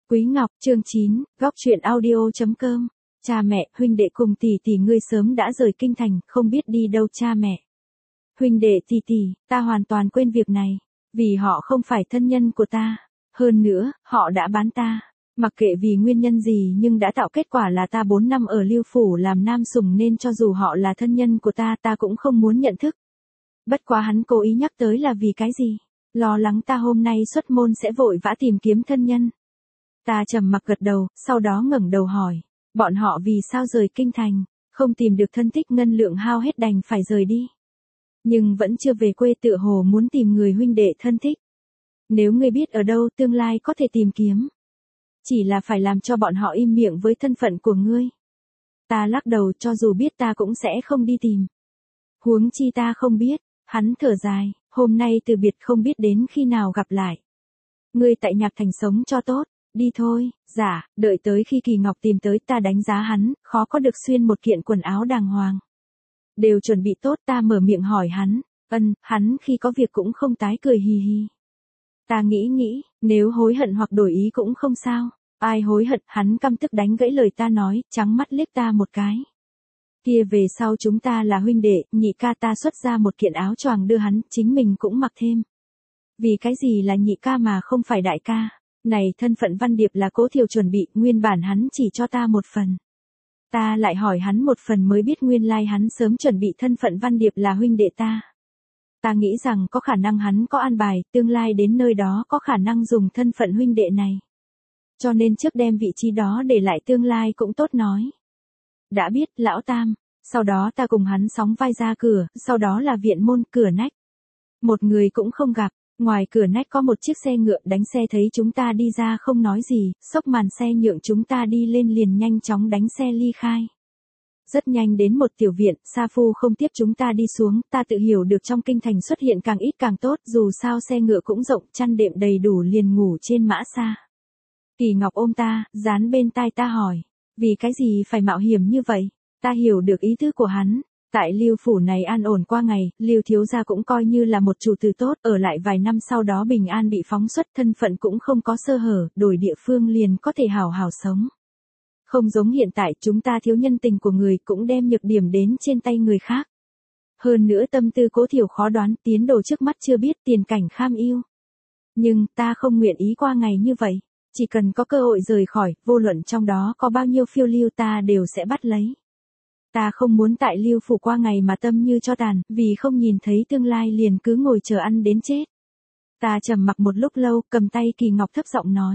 Quý Ngọc, chương 9, góc truyện audio.com. Cha mẹ, huynh đệ cùng tỷ tỷ ngươi sớm đã rời kinh thành, không biết đi đâu cha mẹ. Huynh đệ tỷ tỷ, ta hoàn toàn quên việc này, vì họ không phải thân nhân của ta. Hơn nữa, họ đã bán ta. Mặc kệ vì nguyên nhân gì nhưng đã tạo kết quả là ta 4 năm ở Lưu Phủ làm nam sủng nên cho dù họ là thân nhân của ta cũng không muốn nhận thức. Bất quá hắn cố ý nhắc tới là vì cái gì? Lo lắng ta hôm nay xuất môn sẽ vội vã tìm kiếm thân nhân. Ta trầm mặc gật đầu, sau đó ngẩng đầu hỏi, bọn họ vì sao rời kinh thành, không tìm được thân thích ngân lượng hao hết đành phải rời đi. Nhưng vẫn chưa về quê tựa hồ muốn tìm người huynh đệ thân thích. Nếu ngươi biết ở đâu tương lai có thể tìm kiếm. Chỉ là phải làm cho bọn họ im miệng với thân phận của ngươi. Ta lắc đầu, cho dù biết ta cũng sẽ không đi tìm. Huống chi ta không biết, hắn thở dài, hôm nay từ biệt không biết đến khi nào gặp lại. Ngươi tại Nhạc Thành sống cho tốt, đi thôi. Dạ, đợi tới khi Kỳ Ngọc tìm tới ta đánh giá hắn, khó có được xuyên một kiện quần áo đàng hoàng. Đều chuẩn bị tốt, ta mở miệng hỏi hắn, hắn khi có việc cũng không tái cười hì hì. Ta nghĩ, nếu hối hận hoặc đổi ý cũng không sao. Ai hối hận, hắn căm tức đánh gãy lời ta nói, trắng mắt liếc ta một cái. Kia về sau chúng ta là huynh đệ, nhị ca. Ta xuất ra một kiện áo choàng đưa hắn, chính mình cũng mặc thêm. Vì cái gì là nhị ca mà không phải đại ca? Này, thân phận Văn Điệp là Cố Thiều chuẩn bị, nguyên bản hắn chỉ cho ta một phần. Ta lại hỏi hắn một phần mới biết nguyên lai hắn sớm chuẩn bị thân phận Văn Điệp là huynh đệ ta. Ta nghĩ rằng có khả năng hắn có an bài, tương lai đến nơi đó có khả năng dùng thân phận huynh đệ này. Cho nên trước đem vị trí đó để lại tương lai cũng tốt nói. Đã biết, lão Tam. Sau đó ta cùng hắn sóng vai ra cửa, sau đó là viện môn, cửa nách. Một người cũng không gặp, ngoài cửa nách có một chiếc xe ngựa đánh xe thấy chúng ta đi ra không nói gì, xốc màn xe nhượng chúng ta đi lên liền nhanh chóng đánh xe ly khai. Rất nhanh đến một tiểu viện, sa phu không tiếp chúng ta đi xuống, ta tự hiểu được trong kinh thành xuất hiện càng ít càng tốt, dù sao xe ngựa cũng rộng, chăn đệm đầy đủ liền ngủ trên mã xa. Kỳ Ngọc ôm ta, dán bên tai ta hỏi, vì cái gì phải mạo hiểm như vậy? Ta hiểu được ý tứ của hắn. Tại Lưu Phủ này an ổn qua ngày, Lưu thiếu gia cũng coi như là một chủ tử tốt, ở lại vài năm sau đó bình an bị phóng xuất, thân phận cũng không có sơ hở, đổi địa phương liền có thể hào hào sống. Không giống hiện tại, chúng ta thiếu nhân tình của người cũng đem nhược điểm đến trên tay người khác. Hơn nữa tâm tư Cố Thiều khó đoán, tiến đồ trước mắt chưa biết, tiền cảnh kham ưu. Nhưng ta không nguyện ý qua ngày như vậy. Chỉ cần có cơ hội rời khỏi, vô luận trong đó có bao nhiêu phiêu lưu ta đều sẽ bắt lấy. Ta không muốn tại Lưu Phủ qua ngày mà tâm như cho tàn, vì không nhìn thấy tương lai liền cứ ngồi chờ ăn đến chết. Ta trầm mặc một lúc lâu, cầm tay Kỳ Ngọc thấp giọng nói.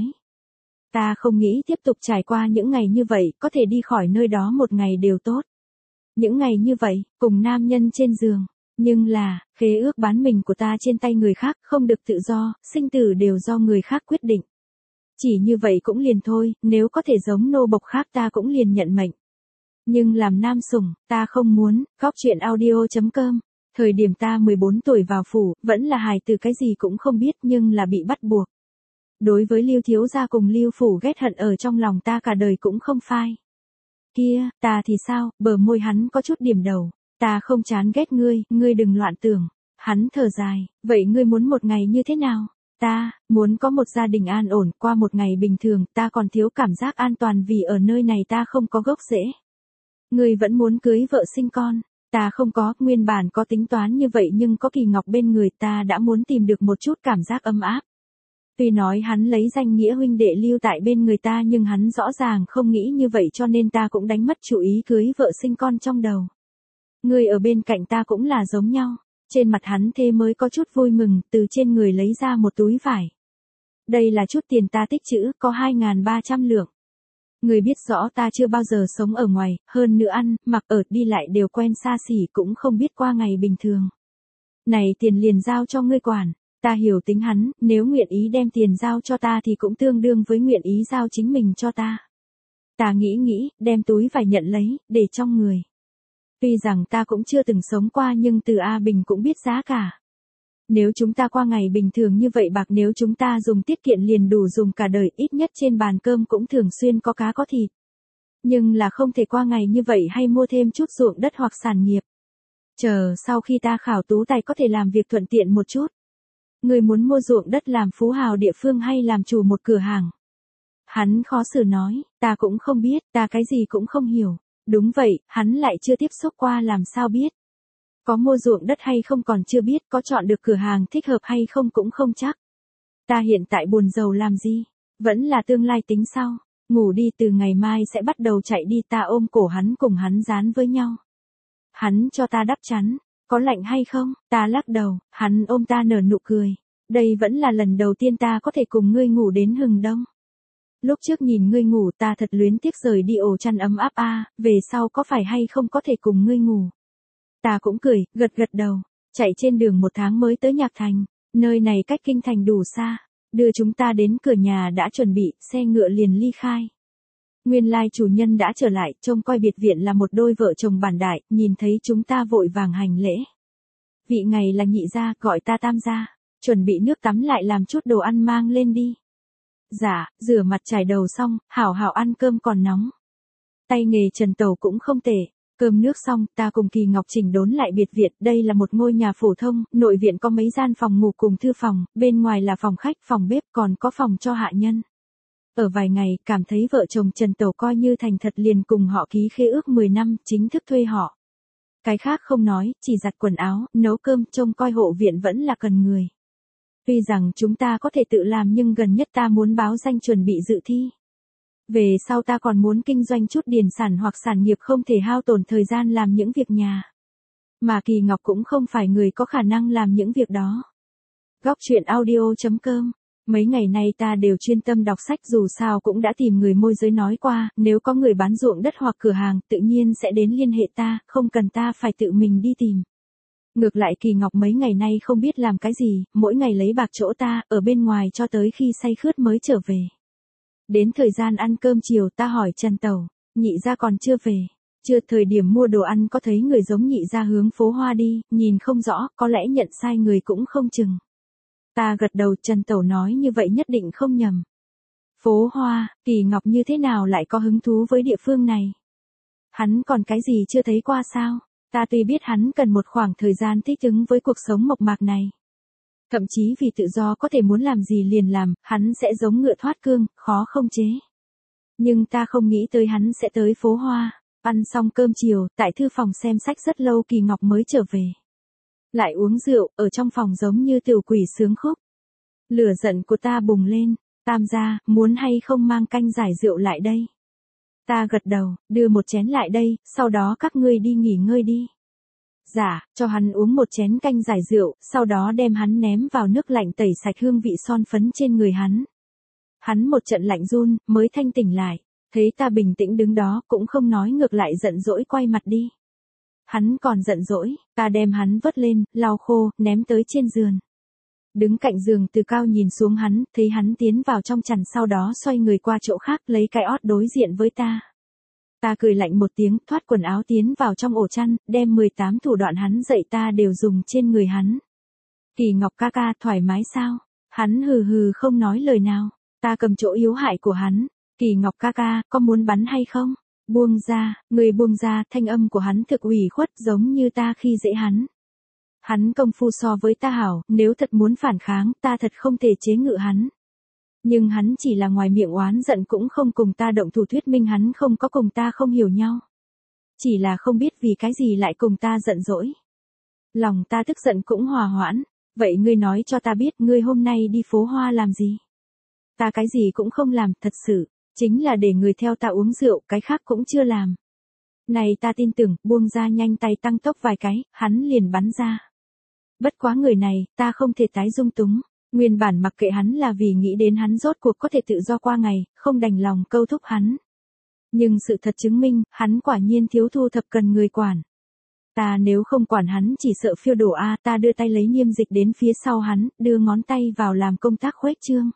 Ta không nghĩ tiếp tục trải qua những ngày như vậy, có thể đi khỏi nơi đó một ngày đều tốt. Những ngày như vậy, cùng nam nhân trên giường. Nhưng là, khế ước bán mình của ta trên tay người khác, không được tự do, sinh tử đều do người khác quyết định. Chỉ như vậy cũng liền thôi, nếu có thể giống nô bộc khác ta cũng liền nhận mệnh. Nhưng làm nam sủng, ta không muốn. Góc truyện audio.com. Thời điểm ta 14 tuổi vào phủ, vẫn là hài từ cái gì cũng không biết nhưng là bị bắt buộc. Đối với Lưu thiếu gia cùng Lưu Phủ ghét hận ở trong lòng ta cả đời cũng không phai. Kia, ta thì sao? Bờ môi hắn có chút điểm đầu. Ta không chán ghét ngươi đừng loạn tưởng. Hắn thở dài, vậy ngươi muốn một ngày như thế nào? Ta, muốn có một gia đình an ổn, qua một ngày bình thường, ta còn thiếu cảm giác an toàn vì ở nơi này ta không có gốc rễ. Ngươi vẫn muốn cưới vợ sinh con, ta không có, nguyên bản có tính toán như vậy nhưng có Kỳ Ngọc bên người ta đã muốn tìm được một chút cảm giác ấm áp. Tuy nói hắn lấy danh nghĩa huynh đệ lưu tại bên người ta nhưng hắn rõ ràng không nghĩ như vậy cho nên ta cũng đánh mất chủ ý cưới vợ sinh con trong đầu. Ngươi ở bên cạnh ta cũng là giống nhau. Trên mặt hắn thế mới có chút vui mừng, từ trên người lấy ra một túi vải. Đây là chút tiền ta tích trữ, có 2.300 lượng. Người biết rõ ta chưa bao giờ sống ở ngoài, hơn nữa ăn, mặc ở, đi lại đều quen xa xỉ cũng không biết qua ngày bình thường. Này tiền liền giao cho ngươi quản, ta hiểu tính hắn, nếu nguyện ý đem tiền giao cho ta thì cũng tương đương với nguyện ý giao chính mình cho ta. Ta nghĩ, đem túi vải nhận lấy, để trong người. Tuy rằng ta cũng chưa từng sống qua nhưng từ A Bình cũng biết giá cả. Nếu chúng ta qua ngày bình thường như vậy bạc nếu chúng ta dùng tiết kiệm liền đủ dùng cả đời ít nhất trên bàn cơm cũng thường xuyên có cá có thịt. Nhưng là không thể qua ngày như vậy hay mua thêm chút ruộng đất hoặc sản nghiệp. Chờ sau khi ta khảo tú tài có thể làm việc thuận tiện một chút. Người muốn mua ruộng đất làm phú hào địa phương hay làm chủ một cửa hàng? Hắn khó xử nói, ta cũng không biết, ta cái gì cũng không hiểu. Đúng vậy, hắn lại chưa tiếp xúc qua làm sao biết. Có mua ruộng đất hay không còn chưa biết, có chọn được cửa hàng thích hợp hay không cũng không chắc. Ta hiện tại buồn rầu làm gì, vẫn là tương lai tính sau. Ngủ đi, từ ngày mai sẽ bắt đầu chạy đi. Ta ôm cổ hắn cùng hắn dán với nhau. Hắn cho ta đắp chắn, có lạnh hay không? Ta lắc đầu, hắn ôm ta nở nụ cười. Đây vẫn là lần đầu tiên ta có thể cùng ngươi ngủ đến hừng đông. Lúc trước nhìn ngươi ngủ ta thật luyến tiếc rời đi ổ chăn ấm áp về sau có phải hay không có thể cùng ngươi ngủ. Ta cũng cười, gật gật đầu, chạy trên đường 1 tháng mới tới Nhạc Thành, nơi này cách kinh thành đủ xa, đưa chúng ta đến cửa nhà đã chuẩn bị, xe ngựa liền ly khai. Nguyên lai chủ nhân đã trở lại, trông coi biệt viện là một đôi vợ chồng bản đại, nhìn thấy chúng ta vội vàng hành lễ. Vị ngày là nhị gia, gọi ta tam gia, chuẩn bị nước tắm lại làm chút đồ ăn mang lên đi. Dạ, rửa mặt chải đầu xong, hảo hảo ăn cơm còn nóng. Tay nghề Trần Tẩu cũng không tệ. Cơm nước xong, ta cùng Kỳ Ngọc chỉnh đốn lại biệt viện, đây là một ngôi nhà phổ thông, nội viện có mấy gian phòng ngủ cùng thư phòng, bên ngoài là phòng khách, phòng bếp, còn có phòng cho hạ nhân. Ở vài ngày, cảm thấy vợ chồng Trần Tẩu coi như thành thật liền cùng họ ký khế ước 10 năm, chính thức thuê họ. Cái khác không nói, chỉ giặt quần áo, nấu cơm, trông coi hộ viện vẫn là cần người. Tuy rằng chúng ta có thể tự làm nhưng gần nhất ta muốn báo danh chuẩn bị dự thi. Về sau ta còn muốn kinh doanh chút điền sản hoặc sản nghiệp không thể hao tổn thời gian làm những việc nhà. Mà Kỳ Ngọc cũng không phải người có khả năng làm những việc đó. Góc truyện audio.com. Mấy ngày nay ta đều chuyên tâm đọc sách, dù sao cũng đã tìm người môi giới nói qua, nếu có người bán ruộng đất hoặc cửa hàng, tự nhiên sẽ đến liên hệ ta, không cần ta phải tự mình đi tìm. Ngược lại Kỳ Ngọc mấy ngày nay không biết làm cái gì, mỗi ngày lấy bạc chỗ ta, ở bên ngoài cho tới khi say khướt mới trở về. Đến thời gian ăn cơm chiều ta hỏi Trần Tẩu, nhị gia còn chưa về. Chưa, thời điểm mua đồ ăn có thấy người giống nhị gia hướng phố Hoa đi, nhìn không rõ, có lẽ nhận sai người cũng không chừng. Ta gật đầu, Trần Tẩu nói như vậy nhất định không nhầm. Phố Hoa, Kỳ Ngọc như thế nào lại có hứng thú với địa phương này? Hắn còn cái gì chưa thấy qua sao? Ta tuy biết hắn cần một khoảng thời gian thích ứng với cuộc sống mộc mạc này. Thậm chí vì tự do có thể muốn làm gì liền làm, hắn sẽ giống ngựa thoát cương, khó không chế. Nhưng ta không nghĩ tới hắn sẽ tới phố Hoa. Ăn xong cơm chiều, tại thư phòng xem sách rất lâu Kỳ Ngọc mới trở về. Lại uống rượu, ở trong phòng giống như tiểu quỷ sướng khúc. Lửa giận của ta bùng lên, tam gia, muốn hay không mang canh giải rượu lại đây? Ta gật đầu, đưa một chén lại đây, sau đó các ngươi đi nghỉ ngơi đi. Dạ, cho hắn uống một chén canh giải rượu, sau đó đem hắn ném vào nước lạnh tẩy sạch hương vị son phấn trên người hắn. Hắn một trận lạnh run, mới thanh tỉnh lại, thấy ta bình tĩnh đứng đó, cũng không nói, ngược lại giận dỗi quay mặt đi. Hắn còn giận dỗi, ta đem hắn vớt lên, lau khô, ném tới trên giường. Đứng cạnh giường từ cao nhìn xuống hắn, thấy hắn tiến vào trong chăn, sau đó xoay người qua chỗ khác lấy cái ót đối diện với ta. Ta cười lạnh một tiếng, thoát quần áo tiến vào trong ổ chăn, đem 18 thủ đoạn hắn dạy ta đều dùng trên người hắn. Kỳ Ngọc ca ca, thoải mái sao? Hắn hừ hừ không nói lời nào. Ta cầm chỗ yếu hại của hắn. Kỳ Ngọc ca ca, có muốn bắn hay không? Buông ra, người buông ra, thanh âm của hắn thực ủy khuất giống như ta khi dễ hắn. Hắn công phu so với ta hảo, nếu thật muốn phản kháng, ta thật không thể chế ngự hắn. Nhưng hắn chỉ là ngoài miệng oán giận, cũng không cùng ta động thủ, thuyết minh hắn không có cùng ta không hiểu nhau. Chỉ là không biết vì cái gì lại cùng ta giận dỗi. Lòng ta tức giận cũng hòa hoãn. Vậy ngươi nói cho ta biết, ngươi hôm nay đi phố Hoa làm gì? Ta cái gì cũng không làm, thật sự. Chính là để người theo ta uống rượu, cái khác cũng chưa làm. Này ta tin tưởng, buông ra nhanh tay tăng tốc vài cái, hắn liền bắn ra. Bất quá người này, ta không thể tái dung túng. Nguyên bản mặc kệ hắn là vì nghĩ đến hắn rốt cuộc có thể tự do qua ngày, không đành lòng câu thúc hắn. Nhưng sự thật chứng minh, hắn quả nhiên thiếu thu thập cần người quản. Ta nếu không quản hắn chỉ sợ phiêu đổ ta đưa tay lấy niêm dịch đến phía sau hắn, đưa ngón tay vào làm công tác khuếch trương.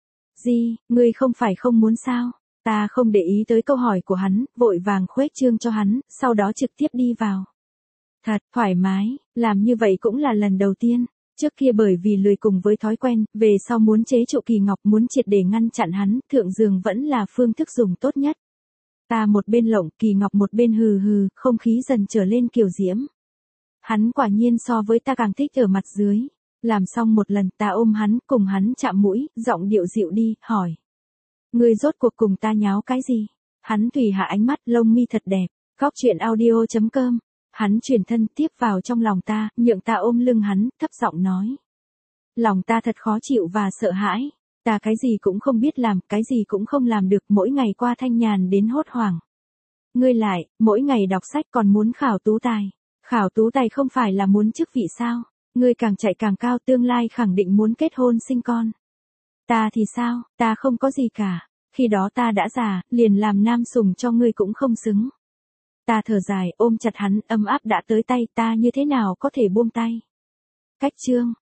Gì, ngươi không phải không muốn sao? Ta không để ý tới câu hỏi của hắn, vội vàng khuếch trương cho hắn, sau đó trực tiếp đi vào. Thật, thoải mái, làm như vậy cũng là lần đầu tiên. Trước kia bởi vì lười cùng với thói quen, về sau muốn chế trụ Kỳ Ngọc, muốn triệt để ngăn chặn hắn, thượng giường vẫn là phương thức dùng tốt nhất. Ta một bên lộng, Kỳ Ngọc một bên hừ hừ, không khí dần trở lên kiều diễm. Hắn quả nhiên so với ta càng thích ở mặt dưới. Làm xong một lần, ta ôm hắn, cùng hắn chạm mũi, giọng điệu dịu đi, hỏi. Ngươi rốt cuộc cùng ta nháo cái gì? Hắn tùy hạ ánh mắt, lông mi thật đẹp. Góc chuyện audio.com. Hắn chuyển thân tiếp vào trong lòng ta, nhượng ta ôm lưng hắn, thấp giọng nói. Lòng ta thật khó chịu và sợ hãi. Ta cái gì cũng không biết làm, cái gì cũng không làm được, mỗi ngày qua thanh nhàn đến hốt hoảng. Ngươi lại, mỗi ngày đọc sách còn muốn khảo tú tài. Khảo tú tài không phải là muốn chức vị sao? Ngươi càng chạy càng cao, tương lai khẳng định muốn kết hôn sinh con. Ta thì sao, ta không có gì cả. Khi đó ta đã già, liền làm nam sủng cho ngươi cũng không xứng. Ta thở dài, ôm chặt hắn, ấm áp đã tới tay, ta như thế nào có thể buông tay. Cách chương.